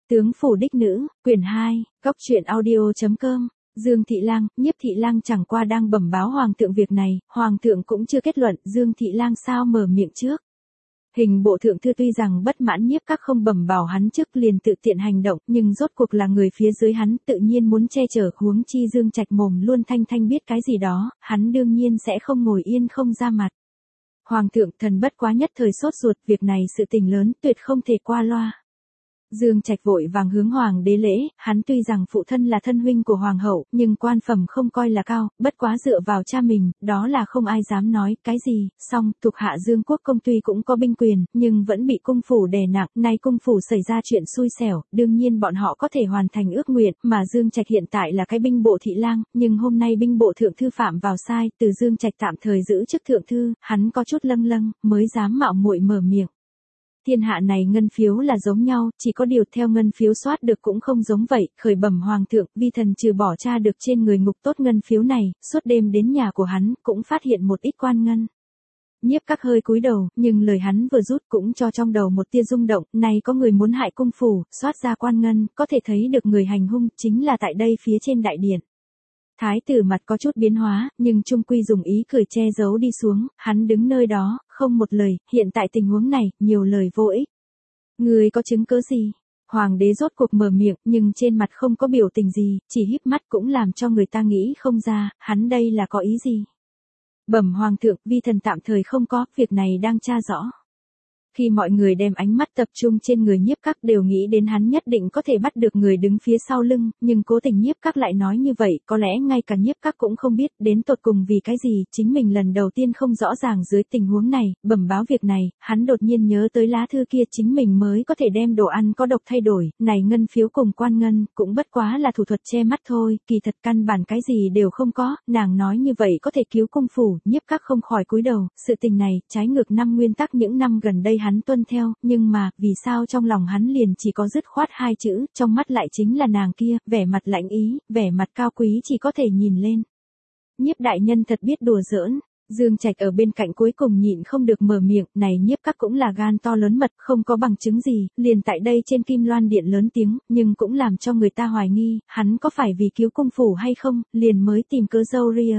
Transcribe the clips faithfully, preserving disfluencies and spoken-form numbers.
Tướng phủ đích nữ, quyển hai, góc truyện audio chấm com. Dương Thị Lang, Nhiếp Thị Lang chẳng qua đang bẩm báo hoàng thượng việc này, hoàng thượng cũng chưa kết luận, Dương Thị Lang sao mở miệng trước. Hình bộ thượng thư tuy rằng bất mãn Nhiếp các không bẩm bảo hắn trước liền tự tiện hành động, nhưng rốt cuộc là người phía dưới hắn tự nhiên muốn che chở, huống chi Dương Trạch mồm luôn thanh thanh biết cái gì đó, hắn đương nhiên sẽ không ngồi yên không ra mặt. Hoàng thượng, thần bất quá nhất thời sốt ruột, việc này sự tình lớn, tuyệt không thể qua loa. Dương Trạch vội vàng hướng hoàng đế lễ, hắn tuy rằng phụ thân là thân huynh của hoàng hậu, nhưng quan phẩm không coi là cao, bất quá dựa vào cha mình, đó là không ai dám nói cái gì, song thuộc hạ Dương Quốc công tuy cũng có binh quyền, nhưng vẫn bị cung phủ đè nặng, nay cung phủ xảy ra chuyện xui xẻo, đương nhiên bọn họ có thể hoàn thành ước nguyện, mà Dương Trạch hiện tại là cái binh bộ thị lang, nhưng hôm nay binh bộ thượng thư phạm vào sai, từ Dương Trạch tạm thời giữ chức thượng thư, hắn có chút lâng lâng, mới dám mạo muội mở miệng. Thiên hạ này ngân phiếu là giống nhau, chỉ có điều theo ngân phiếu soát được cũng không giống vậy, khởi bẩm hoàng thượng, vi thần trừ bỏ tra được trên người ngục tốt ngân phiếu này, suốt đêm đến nhà của hắn, cũng phát hiện một ít quan ngân. Nhiếp các hơi cúi đầu, nhưng lời hắn vừa rút cũng cho trong đầu một tia rung động, này có người muốn hại cung phủ, soát ra quan ngân, có thể thấy được người hành hung, chính là tại đây phía trên đại điện. Thái tử mặt có chút biến hóa, nhưng trung quy dùng ý cười che giấu đi xuống, hắn đứng nơi đó, không một lời, hiện tại tình huống này, nhiều lời vô ích. Người có chứng cớ gì? Hoàng đế rốt cuộc mở miệng, nhưng trên mặt không có biểu tình gì, chỉ híp mắt cũng làm cho người ta nghĩ không ra, hắn đây là có ý gì? Bẩm hoàng thượng, vi thần tạm thời không có, việc này đang tra rõ. Khi mọi người đem ánh mắt tập trung trên người Nhiếp các đều nghĩ đến hắn nhất định có thể bắt được người đứng phía sau lưng, nhưng cố tình Nhiếp các lại nói như vậy, có lẽ ngay cả Nhiếp các cũng không biết đến tột cùng vì cái gì, chính mình lần đầu tiên không rõ ràng dưới tình huống này, bẩm báo việc này, hắn đột nhiên nhớ tới lá thư kia chính mình mới có thể đem đồ ăn có độc thay đổi, này ngân phiếu cùng quan ngân, cũng bất quá là thủ thuật che mắt thôi, kỳ thật căn bản cái gì đều không có, nàng nói như vậy có thể cứu cung phủ, Nhiếp các không khỏi cúi đầu, sự tình này, trái ngược năm nguyên tắc những năm gần đây hắn tuân theo, nhưng mà, vì sao trong lòng hắn liền chỉ có dứt khoát hai chữ, trong mắt lại chính là nàng kia, vẻ mặt lãnh ý, vẻ mặt cao quý chỉ có thể nhìn lên. Nhiếp đại nhân thật biết đùa giỡn, Dương Trạch ở bên cạnh cuối cùng nhịn không được mở miệng, này Nhiếp các cũng là gan to lớn mật, không có bằng chứng gì, liền tại đây trên Kim Loan Điện lớn tiếng, nhưng cũng làm cho người ta hoài nghi, hắn có phải vì cứu cung phủ hay không, liền mới tìm cớ dâu ria.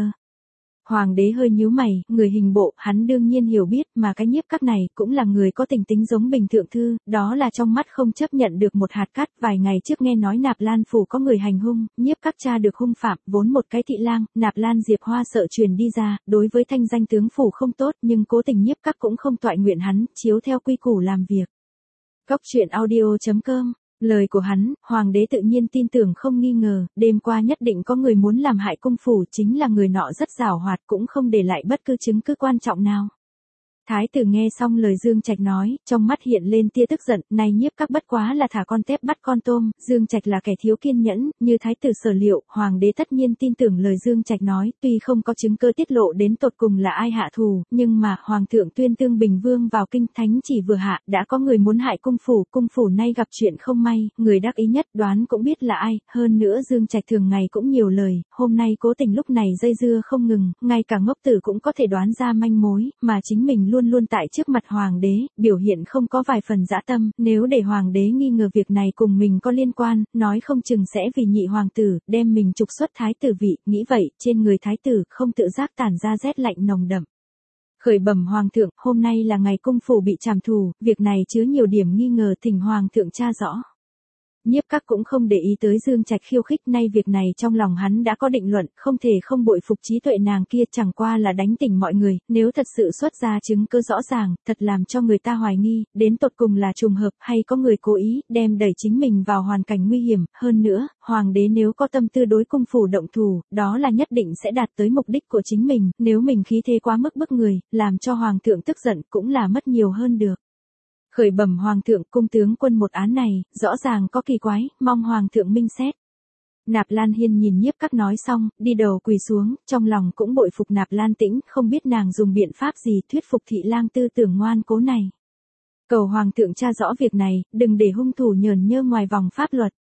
Hoàng đế hơi nhíu mày, người hình bộ, hắn đương nhiên hiểu biết, mà cái Nhiếp các này, cũng là người có tình tính giống bình thượng thư, đó là trong mắt không chấp nhận được một hạt cát, vài ngày trước nghe nói Nạp Lan phủ có người hành hung, Nhiếp các tra được hung phạm, vốn một cái thị lang, Nạp Lan Diệp Hoa sợ truyền đi ra, đối với thanh danh tướng phủ không tốt, nhưng cố tình Nhiếp các cũng không toại nguyện hắn, chiếu theo quy củ làm việc. Góc truyện audio chấm com. Lời của hắn, hoàng đế tự nhiên tin tưởng không nghi ngờ, đêm qua nhất định có người muốn làm hại cung phủ, chính là người nọ rất giàu hoạt cũng không để lại bất cứ chứng cứ quan trọng nào. Thái tử nghe xong lời Dương Trạch nói, trong mắt hiện lên tia tức giận, này Nhiếp các bất quá là thả con tép bắt con tôm, Dương Trạch là kẻ thiếu kiên nhẫn, như thái tử sở liệu, hoàng đế tất nhiên tin tưởng lời Dương Trạch nói, tuy không có chứng cứ tiết lộ đến tột cùng là ai hạ thù, nhưng mà, hoàng thượng tuyên tương Bình Vương vào kinh thánh chỉ vừa hạ, đã có người muốn hại cung phủ, cung phủ nay gặp chuyện không may, người đắc ý nhất đoán cũng biết là ai, hơn nữa Dương Trạch thường ngày cũng nhiều lời, hôm nay cố tình lúc này dây dưa không ngừng, ngay cả ngốc tử cũng có thể đoán ra manh mối, mà chính mình luôn luôn tại trước mặt hoàng đế, biểu hiện không có vài phần dã tâm, nếu để hoàng đế nghi ngờ việc này cùng mình có liên quan, nói không chừng sẽ vì nhị hoàng tử, đem mình trục xuất thái tử vị, nghĩ vậy, trên người thái tử, không tự giác tản ra rét lạnh nồng đậm. Khởi bẩm hoàng thượng, hôm nay là ngày cung phủ bị trảm thù, việc này chứa nhiều điểm nghi ngờ, thỉnh hoàng thượng tra rõ. Nhiếp các cũng không để ý tới Dương Trạch khiêu khích, nay việc này trong lòng hắn đã có định luận, không thể không bội phục trí tuệ nàng kia, chẳng qua là đánh tỉnh mọi người, nếu thật sự xuất ra chứng cứ rõ ràng, thật làm cho người ta hoài nghi, đến tột cùng là trùng hợp hay có người cố ý, đem đẩy chính mình vào hoàn cảnh nguy hiểm, hơn nữa, hoàng đế nếu có tâm tư đối cung phủ động thủ, đó là nhất định sẽ đạt tới mục đích của chính mình, nếu mình khí thế quá mức bức người, làm cho hoàng thượng tức giận cũng là mất nhiều hơn được. Khởi bẩm hoàng thượng, cung tướng quân một án này, rõ ràng có kỳ quái, mong hoàng thượng minh xét. Nạp Lan Hiên nhìn Nhiếp các nói xong, đi đầu quỳ xuống, trong lòng cũng bội phục Nạp Lan Tĩnh, không biết nàng dùng biện pháp gì thuyết phục thị lang tư tưởng ngoan cố này. Cầu hoàng thượng tra rõ việc này, đừng để hung thủ nhờn nhơ ngoài vòng pháp luật.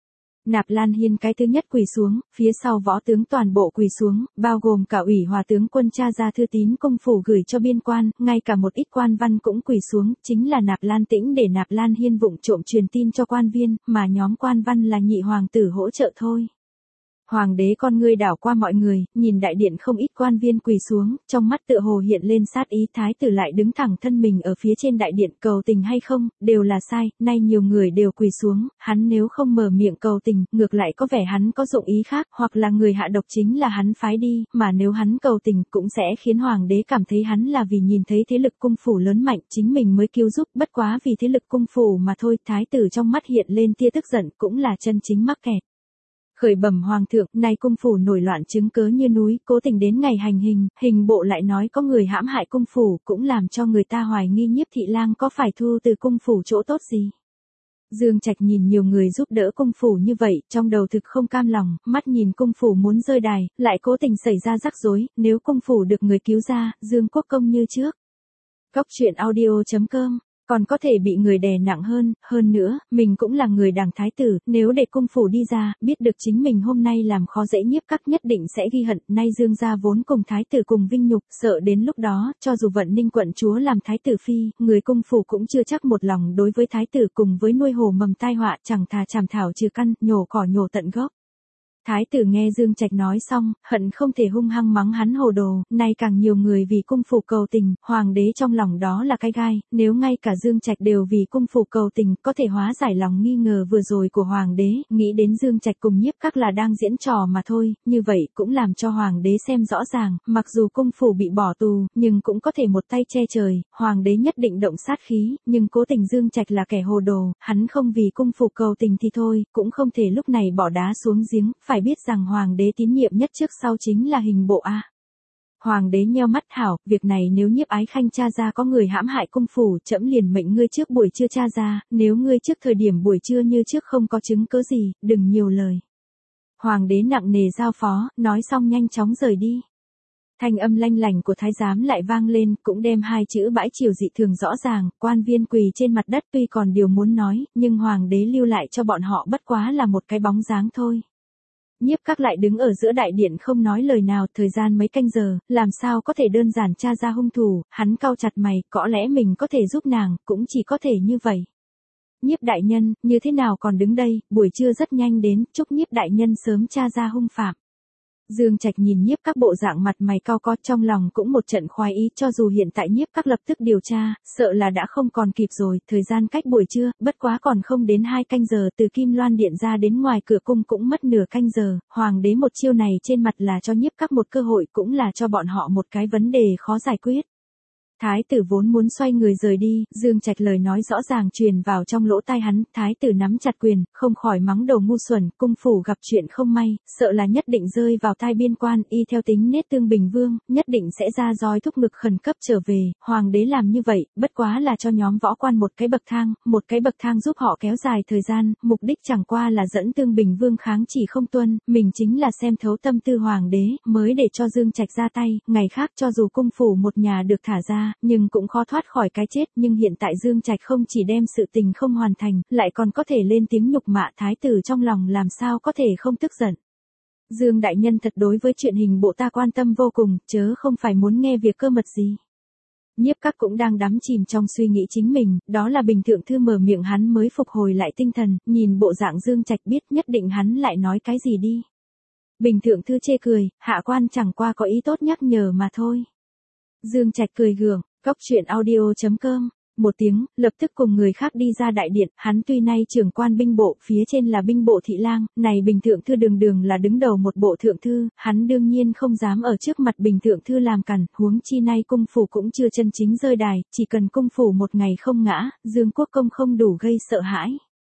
Nạp Lan Hiên cái thứ nhất quỳ xuống, phía sau võ tướng toàn bộ quỳ xuống, bao gồm cả ủy hòa tướng quân cha ra thư tín cung phủ gửi cho biên quan, ngay cả một ít quan văn cũng quỳ xuống, chính là Nạp Lan Tĩnh để Nạp Lan Hiên vụng trộm truyền tin cho quan viên, mà nhóm quan văn là nhị hoàng tử hỗ trợ thôi. Hoàng đế con ngươi đảo qua mọi người, nhìn đại điện không ít quan viên quỳ xuống, trong mắt tựa hồ hiện lên sát ý. Thái tử lại đứng thẳng thân mình ở phía trên đại điện, cầu tình hay không, đều là sai, nay nhiều người đều quỳ xuống, hắn nếu không mở miệng cầu tình, ngược lại có vẻ hắn có dụng ý khác, hoặc là người hạ độc chính là hắn phái đi, mà nếu hắn cầu tình cũng sẽ khiến hoàng đế cảm thấy hắn là vì nhìn thấy thế lực cung phủ lớn mạnh, chính mình mới cứu giúp, bất quá vì thế lực cung phủ mà thôi. Thái tử trong mắt hiện lên tia tức giận, cũng là chân chính mắc kẹt. Khởi bẩm hoàng thượng, nay cung phủ nổi loạn chứng cớ như núi, cố tình đến ngày hành hình, hình bộ lại nói có người hãm hại cung phủ, cũng làm cho người ta hoài nghi Nhiếp thị lang có phải thu từ cung phủ chỗ tốt gì. Dương Trạch nhìn nhiều người giúp đỡ cung phủ như vậy, trong đầu thực không cam lòng, mắt nhìn cung phủ muốn rơi đài, lại cố tình xảy ra rắc rối, nếu cung phủ được người cứu ra, Dương Quốc công như trước. Góc truyện audio chấm com còn có thể bị người đè nặng hơn, hơn nữa, mình cũng là người đảng thái tử, nếu để cung phủ đi ra, biết được chính mình hôm nay làm khó dễ Nhiếp Các nhất định sẽ ghi hận, nay Dương gia vốn cùng thái tử cùng vinh nhục, sợ đến lúc đó, cho dù Vận Ninh quận chúa làm thái tử phi, người cung phủ cũng chưa chắc một lòng đối với thái tử, cùng với nuôi hồ mầm tai họa, chẳng thà chàm thảo trừ căn, nhổ cỏ nhổ tận gốc. Thái tử nghe Dương Trạch nói xong, hận không thể hung hăng mắng hắn hồ đồ, nay càng nhiều người vì cung phủ cầu tình, hoàng đế trong lòng đó là cái gai, nếu ngay cả Dương Trạch đều vì cung phủ cầu tình, có thể hóa giải lòng nghi ngờ vừa rồi của hoàng đế, nghĩ đến Dương Trạch cùng Nhiếp Các là đang diễn trò mà thôi, như vậy cũng làm cho hoàng đế xem rõ ràng, mặc dù cung phủ bị bỏ tù, nhưng cũng có thể một tay che trời, hoàng đế nhất định động sát khí, nhưng cố tình Dương Trạch là kẻ hồ đồ, hắn không vì cung phủ cầu tình thì thôi, cũng không thể lúc này bỏ đá xuống giếng. Phải biết rằng hoàng đế tín nhiệm nhất trước sau chính là hình bộ a. Hoàng đế nheo mắt hảo, việc này nếu Nhiếp Ái Khanh tra ra có người hãm hại cung phủ, trẫm liền mệnh ngươi trước buổi trưa tra ra, nếu ngươi trước thời điểm buổi trưa như trước không có chứng cớ gì, đừng nhiều lời. Hoàng đế nặng nề giao phó, nói xong nhanh chóng rời đi. Thanh âm lanh lành của thái giám lại vang lên, cũng đem hai chữ bãi triều dị thường rõ ràng, quan viên quỳ trên mặt đất tuy còn điều muốn nói, nhưng hoàng đế lưu lại cho bọn họ bất quá là một cái bóng dáng thôi. Nhiếp Các lại đứng ở giữa đại điện không nói lời nào, thời gian mấy canh giờ, làm sao có thể đơn giản tra ra hung thủ, hắn cau chặt mày, có lẽ mình có thể giúp nàng, cũng chỉ có thể như vậy. Nhiếp đại nhân, như thế nào còn đứng đây, buổi trưa rất nhanh đến, chúc Nhiếp đại nhân sớm tra ra hung phạm. Dương Trạch nhìn Nhiếp Các bộ dạng mặt mày cau có, trong lòng cũng một trận khoái ý, cho dù hiện tại Nhiếp Các lập tức điều tra, sợ là đã không còn kịp rồi, thời gian cách buổi trưa, bất quá còn không đến hai canh giờ, từ Kim Loan điện ra đến ngoài cửa cung cũng mất nửa canh giờ, hoàng đế một chiêu này trên mặt là cho Nhiếp Các một cơ hội, cũng là cho bọn họ một cái vấn đề khó giải quyết. Thái tử vốn muốn xoay người rời đi, Dương Trạch lời nói rõ ràng truyền vào trong lỗ tai hắn, thái tử nắm chặt quyền, không khỏi mắng đầu ngu xuẩn, cung phủ gặp chuyện không may, sợ là nhất định rơi vào tai biên quan, y theo tính nết Tương Bình Vương, nhất định sẽ ra roi thúc ngực khẩn cấp trở về, hoàng đế làm như vậy, bất quá là cho nhóm võ quan một cái bậc thang, một cái bậc thang giúp họ kéo dài thời gian, mục đích chẳng qua là dẫn Tương Bình Vương kháng chỉ không tuân, mình chính là xem thấu tâm tư hoàng đế, mới để cho Dương Trạch ra tay, ngày khác cho dù cung phủ một nhà được thả ra, nhưng cũng khó thoát khỏi cái chết, nhưng hiện tại Dương Trạch không chỉ đem sự tình không hoàn thành, lại còn có thể lên tiếng nhục mạ thái tử, trong lòng làm sao có thể không tức giận. Dương đại nhân thật đối với chuyện hình bộ ta quan tâm vô cùng, chớ không phải muốn nghe việc cơ mật gì. Nhiếp Các cũng đang đắm chìm trong suy nghĩ chính mình, đó là Bình Thượng Thư mở miệng hắn mới phục hồi lại tinh thần, nhìn bộ dạng Dương Trạch biết nhất định hắn lại nói cái gì đi. Bình Thượng Thư chê cười, hạ quan chẳng qua có ý tốt nhắc nhở mà thôi. Dương Trạch cười gượng, góc truyện audio chấm com, một tiếng, lập tức cùng người khác đi ra đại điện, hắn tuy nay trưởng quan binh bộ, phía trên là binh bộ thị lang, này Bình Thượng Thư đường đường là đứng đầu một bộ thượng thư, hắn đương nhiên không dám ở trước mặt Bình Thượng Thư làm cản, huống chi nay cung phủ cũng chưa chân chính rơi đài, chỉ cần cung phủ một ngày không ngã, Dương Quốc công không đủ gây sợ hãi.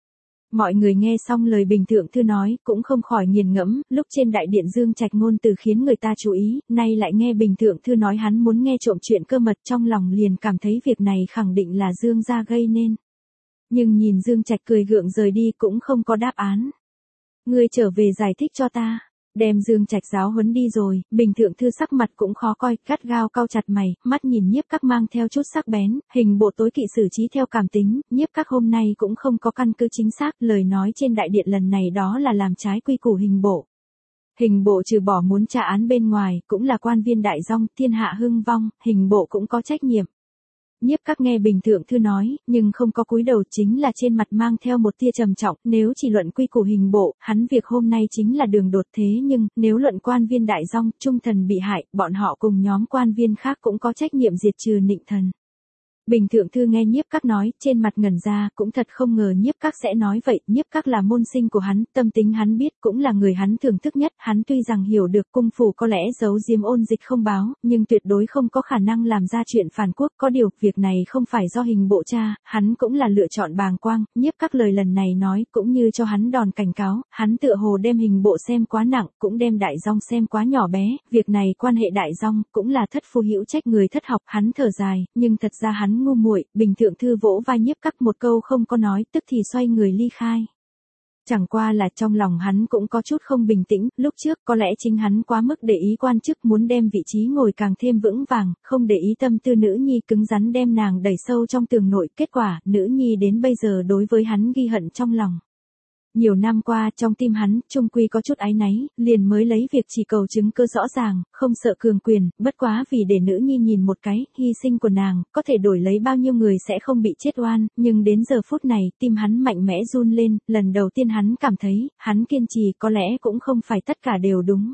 Mọi người nghe xong lời Bình Thượng Thư nói, cũng không khỏi nghiền ngẫm, lúc trên đại điện Dương Trạch ngôn từ khiến người ta chú ý, nay lại nghe Bình Thượng Thư nói hắn muốn nghe trộm chuyện cơ mật, trong lòng liền cảm thấy việc này khẳng định là Dương gia gây nên. Nhưng nhìn Dương Trạch cười gượng rời đi cũng không có đáp án. Ngươi trở về giải thích cho ta. Đem Dương Trạch giáo huấn đi rồi, Bình Thượng Thư sắc mặt cũng khó coi, gắt gao cau chặt mày, mắt nhìn Nhiếp Các mang theo chút sắc bén, hình bộ tối kỵ xử trí theo cảm tính, Nhiếp Các hôm nay cũng không có căn cứ chính xác, lời nói trên đại điện lần này đó là làm trái quy củ hình bộ. Hình bộ trừ bỏ muốn tra án bên ngoài, cũng là quan viên đại dong, thiên hạ hưng vong, hình bộ cũng có trách nhiệm. Nhiếp Các nghe Bình Thượng Thư nói, nhưng không có cúi đầu, chính là trên mặt mang theo một tia trầm trọng, nếu chỉ luận quy củ hình bộ, hắn việc hôm nay chính là đường đột, thế nhưng, nếu luận quan viên đại dong, trung thần bị hại, bọn họ cùng nhóm quan viên khác cũng có trách nhiệm diệt trừ nịnh thần. Bình Thượng Thư nghe Nhiếp Các nói, trên mặt ngẩn ra, cũng thật không ngờ Nhiếp Các sẽ nói vậy, Nhiếp Các là môn sinh của hắn, tâm tính hắn biết, cũng là người hắn thưởng thức nhất, hắn tuy rằng hiểu được cung phủ có lẽ giấu giếm ôn dịch không báo, nhưng tuyệt đối không có khả năng làm ra chuyện phản quốc, có điều, việc này không phải do hình bộ tra, hắn cũng là lựa chọn bàng quang, Nhiếp Các lời lần này nói, cũng như cho hắn đòn cảnh cáo, hắn tựa hồ đem hình bộ xem quá nặng, cũng đem đại dong xem quá nhỏ bé, việc này quan hệ đại dong, cũng là thất phu hữu trách người thất học, hắn thở dài, nhưng thật ra hắn ngu muội. Bình Thượng Thư vỗ vai Nhiếp Các một câu không có nói, tức thì xoay người ly khai. Chẳng qua là trong lòng hắn cũng có chút không bình tĩnh, lúc trước có lẽ chính hắn quá mức để ý quan chức, muốn đem vị trí ngồi càng thêm vững vàng, không để ý tâm tư nữ nhi, cứng rắn đem nàng đẩy sâu trong tường nội, kết quả, nữ nhi đến bây giờ đối với hắn ghi hận trong lòng. Nhiều năm qua, trong tim hắn, trung quy có chút áy náy, liền mới lấy việc chỉ cầu chứng cơ rõ ràng, không sợ cường quyền, bất quá vì để nữ nhi nhìn một cái, hy sinh của nàng, có thể đổi lấy bao nhiêu người sẽ không bị chết oan, nhưng đến giờ phút này, tim hắn mạnh mẽ run lên, lần đầu tiên hắn cảm thấy, hắn kiên trì có lẽ cũng không phải tất cả đều đúng.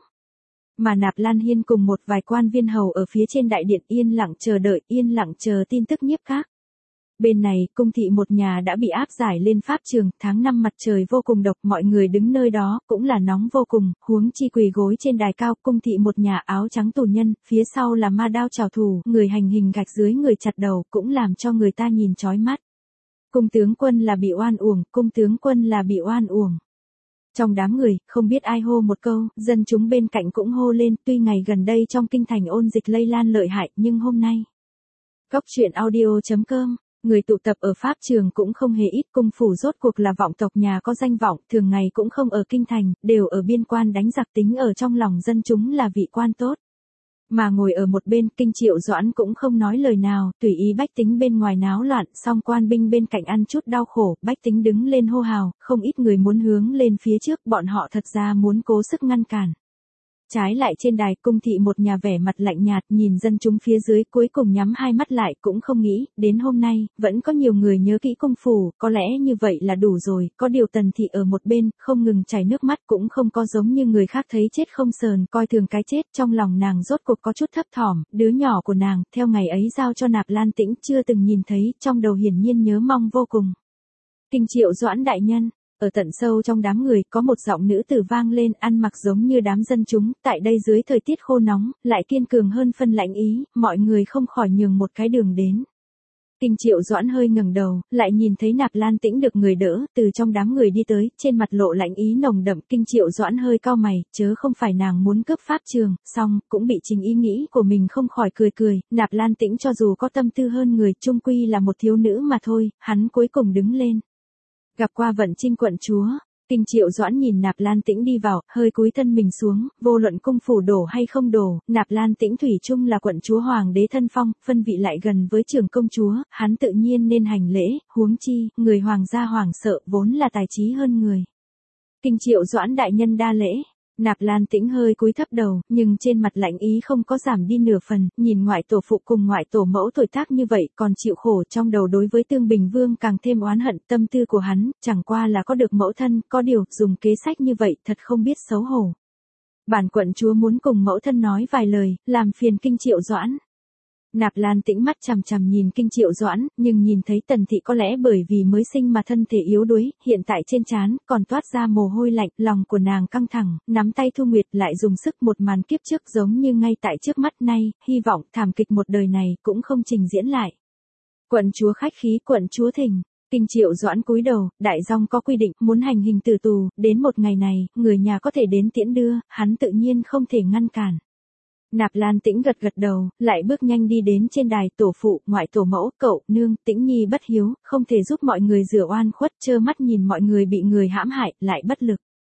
Mà Nạp Lan Hiên cùng một vài quan viên hầu ở phía trên đại điện yên lặng chờ đợi, yên lặng chờ tin tức Nhiếp Các. Bên này, cung thị một nhà đã bị áp giải lên pháp trường, tháng năm mặt trời vô cùng độc, mọi người đứng nơi đó, cũng là nóng vô cùng, huống chi quỳ gối trên đài cao, cung thị một nhà áo trắng tù nhân, phía sau là ma đao trảo thủ, người hành hình gạch dưới người chặt đầu, cũng làm cho người ta nhìn chói mắt. Cung tướng quân là bị oan uổng, cung tướng quân là bị oan uổng. Trong đám người, không biết ai hô một câu, dân chúng bên cạnh cũng hô lên, tuy ngày gần đây trong kinh thành ôn dịch lây lan lợi hại, nhưng hôm nay. Góc truyện audio chấm com người tụ tập ở pháp trường cũng không hề ít, cung phủ rốt cuộc là vọng tộc nhà có danh vọng, thường ngày cũng không ở kinh thành, đều ở biên quan đánh giặc, tính ở trong lòng dân chúng là vị quan tốt. Mà ngồi ở một bên, Kinh Triệu Doãn cũng không nói lời nào, tùy ý bách tính bên ngoài náo loạn, song quan binh bên cạnh ăn chút đau khổ, bách tính đứng lên hô hào, không ít người muốn hướng lên phía trước, bọn họ thật ra muốn cố sức ngăn cản. Trái lại trên đài, cung thị một nhà vẻ mặt lạnh nhạt, nhìn dân chúng phía dưới, cuối cùng nhắm hai mắt lại, cũng không nghĩ, đến hôm nay, vẫn có nhiều người nhớ kỹ cung phủ, có lẽ như vậy là đủ rồi, có điều Tần thị ở một bên, không ngừng chảy nước mắt, cũng không có giống như người khác thấy chết không sờn, coi thường cái chết, trong lòng nàng rốt cuộc có chút thấp thỏm, đứa nhỏ của nàng, theo ngày ấy giao cho Nạp Lan Tĩnh, chưa từng nhìn thấy, trong đầu hiển nhiên nhớ mong vô cùng. Kinh Triệu Doãn đại nhân. Ở tận sâu trong đám người, có một giọng nữ tử vang lên, ăn mặc giống như đám dân chúng, tại đây dưới thời tiết khô nóng, lại kiên cường hơn phân lãnh ý, mọi người không khỏi nhường một cái đường đến. Kinh Triệu Doãn hơi ngẩng đầu, lại nhìn thấy Nạp Lan Tĩnh được người đỡ, từ trong đám người đi tới, trên mặt lộ lãnh ý nồng đậm, Kinh Triệu Doãn hơi cau mày, chớ không phải nàng muốn cướp pháp trường, song, cũng bị chính ý nghĩ của mình không khỏi cười cười, Nạp Lan Tĩnh cho dù có tâm tư hơn người, chung quy là một thiếu nữ mà thôi, hắn cuối cùng đứng lên. Gặp qua Vận Trinh quận chúa, Kinh Triệu Doãn nhìn Nạp Lan Tĩnh đi vào, hơi cúi thân mình xuống, vô luận cung phủ đổ hay không đổ, Nạp Lan Tĩnh thủy chung là quận chúa hoàng đế thân phong, phân vị lại gần với trưởng công chúa, hắn tự nhiên nên hành lễ, huống chi, người hoàng gia hoàng sợ vốn là tài trí hơn người. Kinh Triệu Doãn đại nhân đa lễ. Nạp Lan Tĩnh hơi cúi thấp đầu, nhưng trên mặt lãnh ý không có giảm đi nửa phần, nhìn ngoại tổ phụ cùng ngoại tổ mẫu tuổi tác như vậy, còn chịu khổ trong đầu đối với Tương Bình Vương càng thêm oán hận, tâm tư của hắn, chẳng qua là có được mẫu thân, có điều, dùng kế sách như vậy, thật không biết xấu hổ. Bản quận chúa muốn cùng mẫu thân nói vài lời, làm phiền Kinh Triệu Doãn. Nạp Lan Tĩnh mắt chằm chằm nhìn Kinh Triệu Doãn, nhưng nhìn thấy Tần thị có lẽ bởi vì mới sinh mà thân thể yếu đuối, hiện tại trên trán còn toát ra mồ hôi lạnh, lòng của nàng căng thẳng, nắm tay Thu Nguyệt lại dùng sức, một màn kiếp trước giống như ngay tại trước mắt nay, hy vọng thảm kịch một đời này cũng không trình diễn lại. Quận chúa khách khí, quận chúa thỉnh. Kinh Triệu Doãn cúi đầu, đại dong có quy định, muốn hành hình tử tù, đến một ngày này, người nhà có thể đến tiễn đưa, hắn tự nhiên không thể ngăn cản. Nạp Lan Tĩnh gật gật đầu, lại bước nhanh đi đến trên đài, tổ phụ, ngoại tổ mẫu, cậu, nương, Tĩnh nhi bất hiếu, không thể giúp mọi người rửa oan khuất, trơ mắt nhìn mọi người bị người hãm hại, lại bất lực.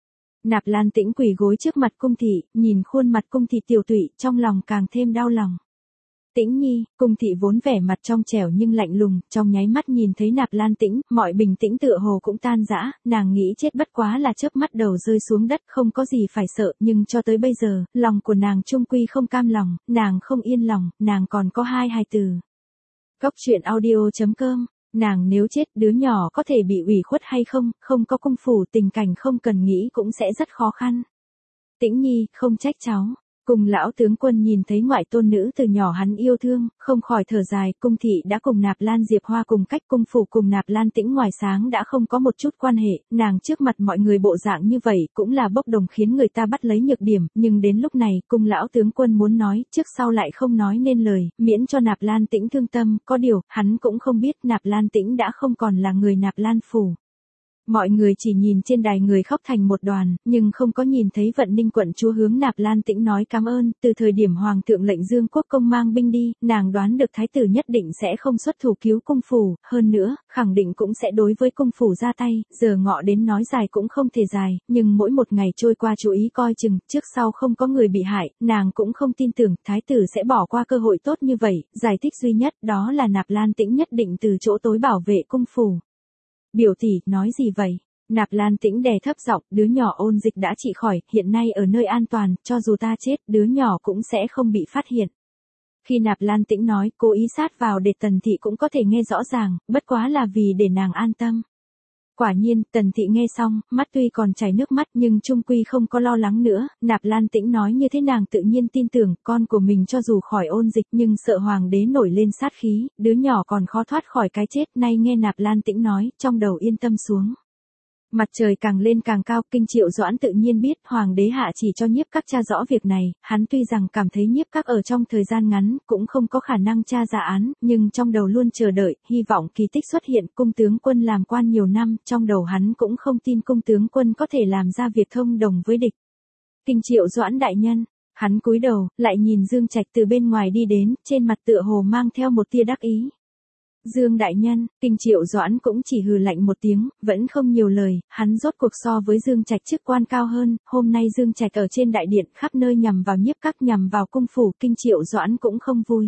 Nạp Lan Tĩnh quỳ gối trước mặt cung thị, nhìn khuôn mặt cung thị tiều tụy, trong lòng càng thêm đau lòng. Tĩnh Nhi, cung thị vốn vẻ mặt trong trẻo nhưng lạnh lùng, trong nháy mắt nhìn thấy Nạp Lan Tĩnh, mọi bình tĩnh tựa hồ cũng tan rã, nàng nghĩ chết bất quá là chớp mắt đầu rơi xuống đất, không có gì phải sợ, nhưng cho tới bây giờ, lòng của nàng chung quy không cam lòng, nàng không yên lòng, nàng còn có hai hài tử. Góc truyện audio chấm com, nàng nếu chết đứa nhỏ có thể bị ủy khuất hay không, không có cung phủ tình cảnh không cần nghĩ cũng sẽ rất khó khăn. Tĩnh Nhi, không trách cháu. Cùng lão tướng quân nhìn thấy ngoại tôn nữ từ nhỏ hắn yêu thương, không khỏi thở dài, cung thị đã cùng Nạp Lan Diệp Hoa cùng cách, cung phủ cùng Nạp Lan Tĩnh ngoài sáng đã không có một chút quan hệ, nàng trước mặt mọi người bộ dạng như vậy cũng là bốc đồng khiến người ta bắt lấy nhược điểm, nhưng đến lúc này, cung lão tướng quân muốn nói, trước sau lại không nói nên lời, miễn cho Nạp Lan Tĩnh thương tâm, có điều, hắn cũng không biết Nạp Lan Tĩnh đã không còn là người Nạp Lan phủ. Mọi người chỉ nhìn trên đài người khóc thành một đoàn, nhưng không có nhìn thấy Vận Ninh quận chúa hướng Nạp Lan Tĩnh nói cảm ơn, từ thời điểm Hoàng thượng lệnh Dương Quốc công mang binh đi, nàng đoán được thái tử nhất định sẽ không xuất thủ cứu cung phủ, hơn nữa, khẳng định cũng sẽ đối với cung phủ ra tay, giờ ngọ đến nói dài cũng không thể dài, nhưng mỗi một ngày trôi qua chú ý coi chừng, trước sau không có người bị hại, nàng cũng không tin tưởng thái tử sẽ bỏ qua cơ hội tốt như vậy, giải thích duy nhất đó là Nạp Lan Tĩnh nhất định từ chỗ tối bảo vệ cung phủ. Biểu tỷ, nói gì vậy? Nạp Lan Tĩnh đè thấp giọng, đứa nhỏ ôn dịch đã trị khỏi, hiện nay ở nơi an toàn, cho dù ta chết, đứa nhỏ cũng sẽ không bị phát hiện. Khi Nạp Lan Tĩnh nói, cố ý sát vào để Tần Thị cũng có thể nghe rõ ràng, bất quá là vì để nàng an tâm. Quả nhiên, Tần Thị nghe xong, mắt tuy còn chảy nước mắt nhưng chung quy không có lo lắng nữa, Nạp Lan Tĩnh nói như thế nàng tự nhiên tin tưởng, con của mình cho dù khỏi ôn dịch nhưng sợ hoàng đế nổi lên sát khí, đứa nhỏ còn khó thoát khỏi cái chết, nay nghe Nạp Lan Tĩnh nói, trong đầu yên tâm xuống. Mặt trời càng lên càng cao, Kinh Triệu Doãn tự nhiên biết hoàng đế hạ chỉ cho Nhiếp Các tra rõ việc này, hắn tuy rằng cảm thấy Nhiếp Các ở trong thời gian ngắn cũng không có khả năng tra ra án, nhưng trong đầu luôn chờ đợi, hy vọng kỳ tích xuất hiện. Cung tướng quân làm quan nhiều năm, trong đầu hắn cũng không tin cung tướng quân có thể làm ra việc thông đồng với địch. Kinh Triệu Doãn đại nhân, hắn cúi đầu, lại nhìn Dương Trạch từ bên ngoài đi đến, trên mặt tựa hồ mang theo một tia đắc ý. Dương đại nhân, Kinh Triệu Doãn cũng chỉ hừ lạnh một tiếng, vẫn không nhiều lời, hắn rốt cuộc so với Dương Trạch chức quan cao hơn, hôm nay Dương Trạch ở trên đại điện khắp nơi nhằm vào Nhiếp Các nhằm vào cung phủ, Kinh Triệu Doãn cũng không vui.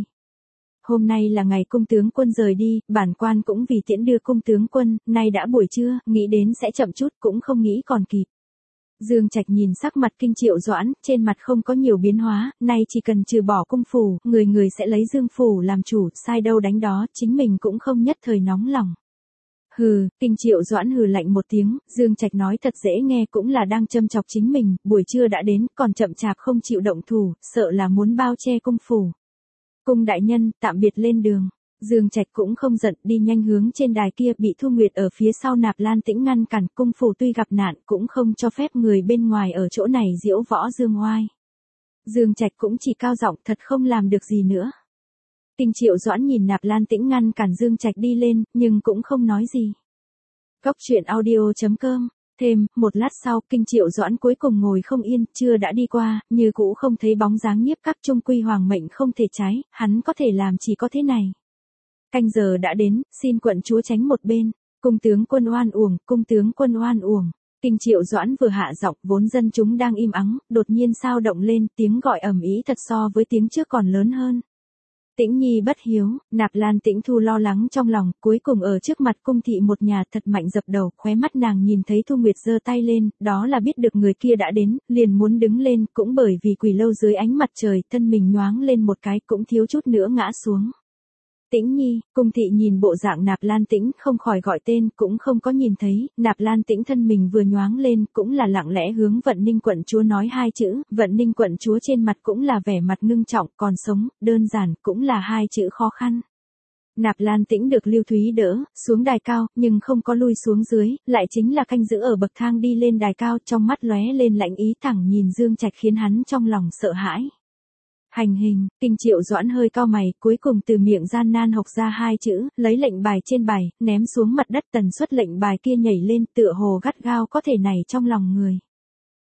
Hôm nay là ngày cung tướng quân rời đi, bản quan cũng vì tiễn đưa cung tướng quân, nay đã buổi trưa, nghĩ đến sẽ chậm chút cũng không nghĩ còn kịp. Dương Trạch nhìn sắc mặt Kinh Triệu Doãn, trên mặt không có nhiều biến hóa, nay chỉ cần trừ bỏ cung phủ, người người sẽ lấy Dương phủ làm chủ, sai đâu đánh đó, chính mình cũng không nhất thời nóng lòng. Hừ, Kinh Triệu Doãn hừ lạnh một tiếng, Dương Trạch nói thật dễ nghe cũng là đang châm chọc chính mình, buổi trưa đã đến, còn chậm chạp không chịu động thủ, sợ là muốn bao che cung phủ. Cung đại nhân, tạm biệt lên đường. Dương Trạch cũng không giận, đi nhanh hướng trên đài kia, bị Thu Nguyệt ở phía sau Nạp Lan Tĩnh ngăn cản, cung phủ tuy gặp nạn cũng không cho phép người bên ngoài ở chỗ này diễu võ dương oai. Dương Trạch cũng chỉ cao giọng, thật không làm được gì nữa. Kinh Triệu Doãn nhìn Nạp Lan Tĩnh ngăn cản Dương Trạch đi lên, nhưng cũng không nói gì. Góc truyện audio chấm com. Thêm, một lát sau, Kinh Triệu Doãn cuối cùng ngồi không yên, chưa đã đi qua, như cũ không thấy bóng dáng Nhiếp Các, trung quy hoàng mệnh không thể trái, hắn có thể làm chỉ có thế này. Canh giờ đã đến, xin quận chúa tránh một bên. Cung tướng quân oan uổng, cung tướng quân oan uổng. Kinh Triệu Doãn vừa hạ giọng, vốn dân chúng đang im ắng, đột nhiên sao động lên, tiếng gọi ầm ĩ thật so với tiếng trước còn lớn hơn. Tĩnh Nhi bất hiếu, Nạp Lan Tĩnh Thu lo lắng trong lòng, cuối cùng ở trước mặt cung thị một nhà thật mạnh dập đầu, khóe mắt nàng nhìn thấy Thu Nguyệt giơ tay lên, đó là biết được người kia đã đến, liền muốn đứng lên, cũng bởi vì quỳ lâu dưới ánh mặt trời, thân mình nhoáng lên một cái, cũng thiếu chút nữa ngã xuống. Tĩnh Nhi, cung thị nhìn bộ dạng Nạp Lan Tĩnh không khỏi gọi tên, cũng không có nhìn thấy, Nạp Lan Tĩnh thân mình vừa nhoáng lên, cũng là lặng lẽ hướng Vận Ninh quận chúa nói hai chữ, Vận Ninh quận chúa trên mặt cũng là vẻ mặt ngưng trọng, còn sống, đơn giản, cũng là hai chữ khó khăn. Nạp Lan Tĩnh được Lưu Thúy đỡ, xuống đài cao, nhưng không có lui xuống dưới, lại chính là canh giữ ở bậc thang đi lên đài cao, trong mắt lóe lên lạnh ý, thẳng nhìn Dương Trạch khiến hắn trong lòng sợ hãi. Hành hình, Kinh Triệu Doãn hơi cau mày, cuối cùng từ miệng gian nan học ra hai chữ, lấy lệnh bài trên bài, ném xuống mặt đất, tần suất lệnh bài kia nhảy lên, tựa hồ gắt gao có thể nảy trong lòng người.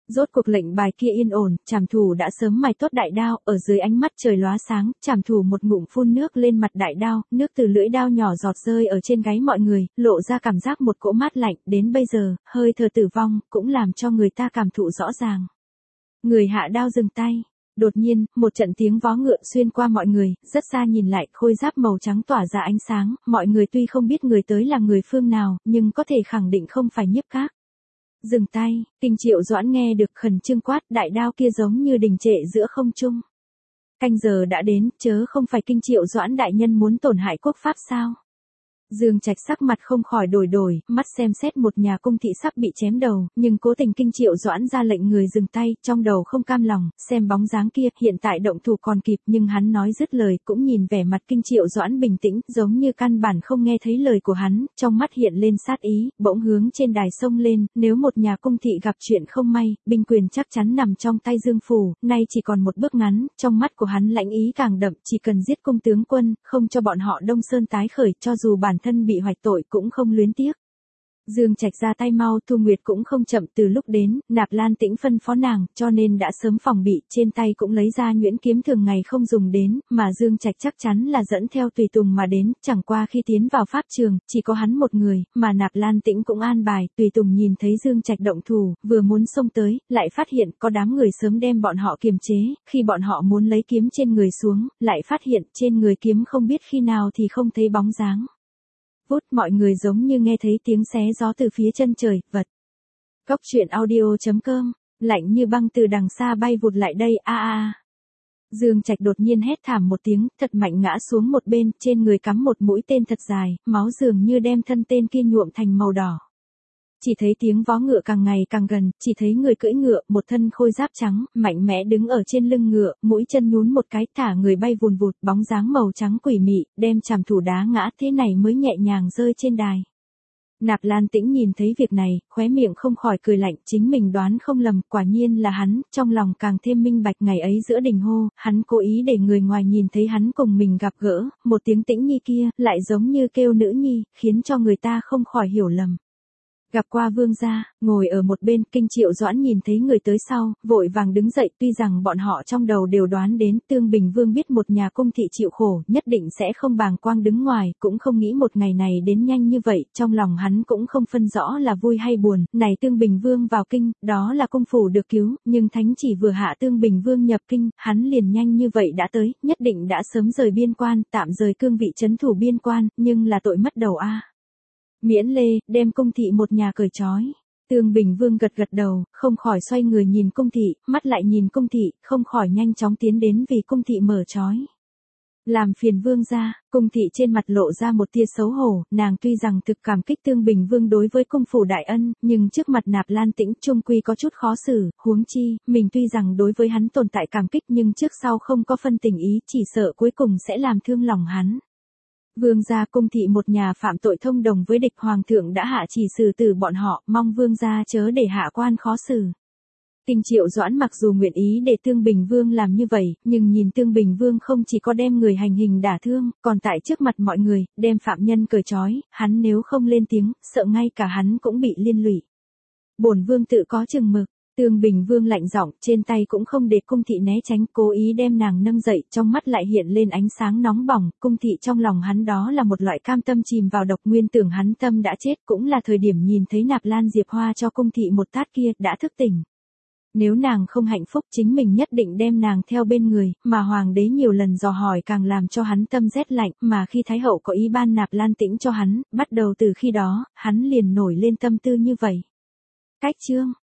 Rốt cuộc lệnh bài kia yên ổn, trảm thủ đã sớm mài tốt đại đao, ở dưới ánh mắt trời lóa sáng, trảm thủ một ngụm phun nước lên mặt đại đao, nước từ lưỡi đao nhỏ giọt rơi ở trên gáy mọi người, lộ ra cảm giác một cỗ mát lạnh, đến bây giờ, hơi thở tử vong, cũng làm cho người ta cảm thụ rõ ràng. Người hạ đao dừng tay. Đột nhiên, một trận tiếng vó ngựa xuyên qua mọi người, rất xa nhìn lại, khôi giáp màu trắng tỏa ra ánh sáng, mọi người tuy không biết người tới là người phương nào, nhưng có thể khẳng định không phải Nhiếp Các. Dừng tay, Kinh Triệu Doãn nghe được khẩn trương quát, đại đao kia giống như đình trệ giữa không trung. Canh giờ đã đến, chớ không phải Kinh Triệu Doãn đại nhân muốn tổn hại quốc pháp sao? Dương Trạch sắc mặt không khỏi đổi đổi, mắt xem xét một nhà cung thị sắp bị chém đầu, nhưng cố tình Kinh Triệu Doãn ra lệnh người dừng tay, trong đầu không cam lòng, xem bóng dáng kia, hiện tại động thủ còn kịp, nhưng hắn nói dứt lời cũng nhìn vẻ mặt Kinh Triệu Doãn bình tĩnh, giống như căn bản không nghe thấy lời của hắn, trong mắt hiện lên sát ý, bỗng hướng trên đài sông lên, nếu một nhà cung thị gặp chuyện không may, binh quyền chắc chắn nằm trong tay Dương Phủ, nay chỉ còn một bước ngắn, trong mắt của hắn lãnh ý càng đậm, chỉ cần giết cung tướng quân, không cho bọn họ Đông Sơn tái khởi, cho dù bản thân bị hoạch tội cũng không luyến tiếc. Dương Trạch ra tay mau, Thu Nguyệt cũng không chậm, từ lúc đến, Nạp Lan Tĩnh phân phó nàng, cho nên đã sớm phòng bị, trên tay cũng lấy ra nhuyễn kiếm thường ngày không dùng đến, mà Dương Trạch chắc chắn là dẫn theo tùy tùng mà đến, chẳng qua khi tiến vào pháp trường, chỉ có hắn một người, mà Nạp Lan Tĩnh cũng an bài, tùy tùng nhìn thấy Dương Trạch động thủ, vừa muốn xông tới, lại phát hiện có đám người sớm đem bọn họ kiềm chế, khi bọn họ muốn lấy kiếm trên người xuống, lại phát hiện trên người kiếm không biết khi nào thì không thấy bóng dáng. Vút, mọi người giống như nghe thấy tiếng xé gió từ phía chân trời, vật. Góc truyện audio chấm com, lạnh như băng từ đằng xa bay vụt lại đây, a a a. Dương Trạch đột nhiên hét thảm một tiếng, thật mạnh ngã xuống một bên, trên người cắm một mũi tên thật dài, máu dường như đem thân tên kia nhuộm thành màu đỏ. Chỉ thấy tiếng vó ngựa càng ngày càng gần, chỉ thấy người cưỡi ngựa, một thân khôi giáp trắng, mạnh mẽ đứng ở trên lưng ngựa, mũi chân nhún một cái, thả người bay vùn vụt, bóng dáng màu trắng quỷ mị, đem trảm thủ đá ngã, thế này mới nhẹ nhàng rơi trên đài. Nạp Lan Tĩnh nhìn thấy việc này, khóe miệng không khỏi cười lạnh, chính mình đoán không lầm, quả nhiên là hắn, trong lòng càng thêm minh bạch, ngày ấy giữa đình hô, hắn cố ý để người ngoài nhìn thấy hắn cùng mình gặp gỡ, một tiếng Tĩnh Nhi kia, lại giống như kêu nữ nhi, khiến cho người ta không khỏi hiểu lầm. Gặp qua vương gia, ngồi ở một bên, Kinh Triệu Doãn nhìn thấy người tới sau, vội vàng đứng dậy, tuy rằng bọn họ trong đầu đều đoán đến, Tương Bình Vương biết một nhà cung thị chịu khổ, nhất định sẽ không bàng quang đứng ngoài, cũng không nghĩ một ngày này đến nhanh như vậy, trong lòng hắn cũng không phân rõ là vui hay buồn, này Tương Bình Vương vào kinh, đó là cung phủ được cứu, nhưng thánh chỉ vừa hạ Tương Bình Vương nhập kinh, hắn liền nhanh như vậy đã tới, nhất định đã sớm rời biên quan, tạm rời cương vị trấn thủ biên quan, nhưng là tội mất đầu a. Miễn lê, đem cung thị một nhà cởi trói. Tương Bình Vương gật gật đầu, không khỏi xoay người nhìn cung thị, mắt lại nhìn cung thị, không khỏi nhanh chóng tiến đến vì cung thị mở trói. Làm phiền vương gia, cung thị trên mặt lộ ra một tia xấu hổ, nàng tuy rằng thực cảm kích Tương Bình Vương đối với cung phủ đại ân, nhưng trước mặt Nạp Lan Tĩnh trung quy có chút khó xử, huống chi, mình tuy rằng đối với hắn tồn tại cảm kích nhưng trước sau không có phân tình ý, chỉ sợ cuối cùng sẽ làm thương lòng hắn. Vương gia, cung thị một nhà phạm tội thông đồng với địch, hoàng thượng đã hạ chỉ xử tử bọn họ, mong vương gia chớ để hạ quan khó xử. Kinh Triệu Doãn mặc dù nguyện ý để Tương Bình Vương làm như vậy, nhưng nhìn Tương Bình Vương không chỉ có đem người hành hình đả thương, còn tại trước mặt mọi người, đem phạm nhân cởi trói, hắn nếu không lên tiếng, sợ ngay cả hắn cũng bị liên lụy. Bổn vương tự có chừng mực. Tương Bình Vương lạnh giọng, trên tay cũng không để cung thị né tránh, cố ý đem nàng nâng dậy, trong mắt lại hiện lên ánh sáng nóng bỏng, cung thị trong lòng hắn đó là một loại cam tâm chìm vào độc, nguyên tưởng hắn tâm đã chết, cũng là thời điểm nhìn thấy Nạp Lan Diệp Hoa cho cung thị một tát kia, đã thức tỉnh. Nếu nàng không hạnh phúc, chính mình nhất định đem nàng theo bên người, mà hoàng đế nhiều lần dò hỏi càng làm cho hắn tâm rét lạnh, mà khi Thái hậu có ý ban Nạp Lan Tĩnh cho hắn, bắt đầu từ khi đó, hắn liền nổi lên tâm tư như vậy. Cách chương